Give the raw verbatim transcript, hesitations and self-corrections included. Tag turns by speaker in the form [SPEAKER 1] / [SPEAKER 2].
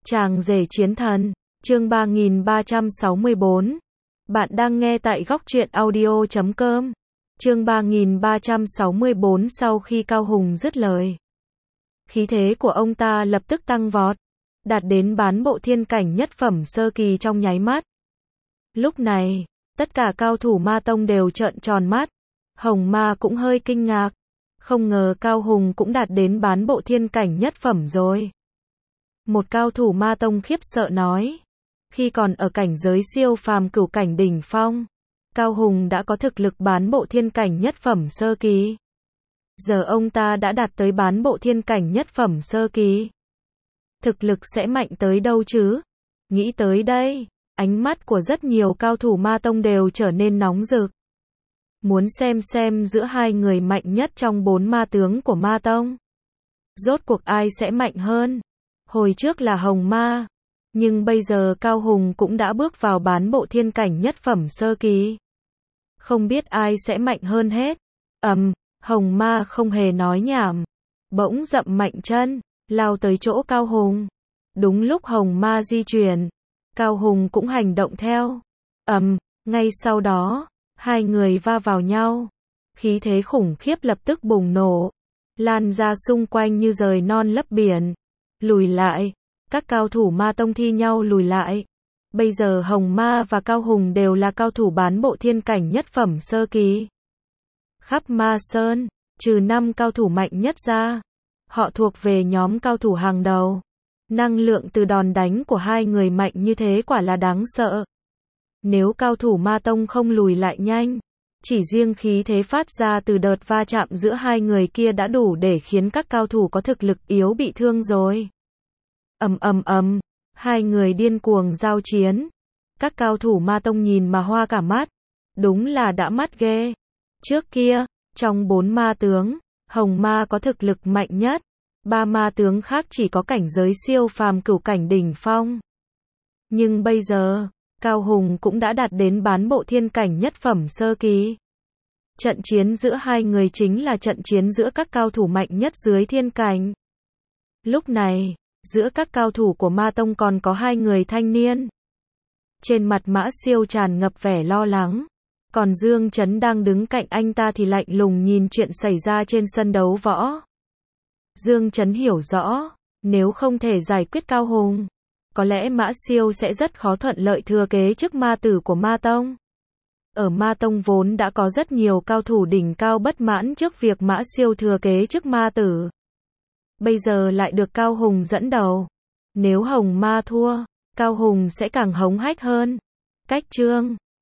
[SPEAKER 1] Chàng rể chiến thần, chương ba nghìn ba trăm sáu mươi bốn. Bạn đang nghe tại góc truyện audio chấm com. Chương ba nghìn ba trăm sáu mươi bốn. Sau khi Cao Hùng dứt lời, khí thế của ông ta lập tức tăng vọt, đạt đến bán bộ thiên cảnh nhất phẩm sơ kỳ trong nháy mắt. Lúc này, tất cả cao thủ ma tông đều trợn tròn mắt, Hồng Ma cũng hơi kinh ngạc, không ngờ Cao Hùng cũng đạt đến bán bộ thiên cảnh nhất phẩm rồi. Một cao thủ ma tông khiếp sợ nói, khi còn ở cảnh giới siêu phàm cửu cảnh đỉnh phong, Cao Hùng đã có thực lực bán bộ thiên cảnh nhất phẩm sơ kỳ. Giờ ông ta đã đạt tới bán bộ thiên cảnh nhất phẩm sơ kỳ. Thực lực sẽ mạnh tới đâu chứ? Nghĩ tới đây, ánh mắt của rất nhiều cao thủ ma tông đều trở nên nóng rực. Muốn xem xem giữa hai người mạnh nhất trong bốn ma tướng của ma tông, rốt cuộc ai sẽ mạnh hơn? Hồi trước là Hồng Ma, nhưng bây giờ Cao Hùng cũng đã bước vào bán bộ thiên cảnh nhất phẩm sơ kỳ. Không biết ai sẽ mạnh hơn hết. Ầm, um, Hồng Ma không hề nói nhảm, bỗng dậm mạnh chân, lao tới chỗ Cao Hùng. Đúng lúc Hồng Ma di chuyển, Cao Hùng cũng hành động theo. Ầm, um, ngay sau đó, hai người va vào nhau. Khí thế khủng khiếp lập tức bùng nổ, lan ra xung quanh như rời non lấp biển. Lùi lại, các cao thủ ma tông thi nhau lùi lại. Bây giờ Hồng Ma và Cao Hùng đều là cao thủ bán bộ thiên cảnh nhất phẩm sơ kỳ. Khắp Ma Sơn, trừ năm cao thủ mạnh nhất ra, họ thuộc về nhóm cao thủ hàng đầu. Năng lượng từ đòn đánh của hai người mạnh như thế quả là đáng sợ. Nếu cao thủ ma tông không lùi lại nhanh, chỉ riêng khí thế phát ra từ đợt va chạm giữa hai người kia đã đủ để khiến các cao thủ có thực lực yếu bị thương rồi. Ầm ầm ầm, hai người điên cuồng giao chiến. Các cao thủ ma tông nhìn mà hoa cả mắt. Đúng là đã mắt ghê. Trước kia, trong bốn ma tướng, Hồng Ma có thực lực mạnh nhất. Ba ma tướng khác chỉ có cảnh giới siêu phàm cửu cảnh đỉnh phong. Nhưng bây giờ, Cao Hùng cũng đã đạt đến bán bộ thiên cảnh nhất phẩm sơ kỳ. Trận chiến giữa hai người chính là trận chiến giữa các cao thủ mạnh nhất dưới thiên cảnh. Lúc này, giữa các cao thủ của ma tông còn có hai người thanh niên. Trên mặt Mã Siêu tràn ngập vẻ lo lắng, còn Dương Chấn đang đứng cạnh anh ta thì lạnh lùng nhìn chuyện xảy ra trên sân đấu võ. Dương Chấn hiểu rõ, nếu không thể giải quyết Cao Hùng, có lẽ Mã Siêu sẽ rất khó thuận lợi thừa kế chức ma tử của ma tông. Ở ma tông vốn đã có rất nhiều cao thủ đỉnh cao bất mãn trước việc Mã Siêu thừa kế chức ma tử. Bây giờ lại được Cao Hùng dẫn đầu. Nếu Hồng Ma thua, Cao Hùng sẽ càng hống hách hơn. Cách chương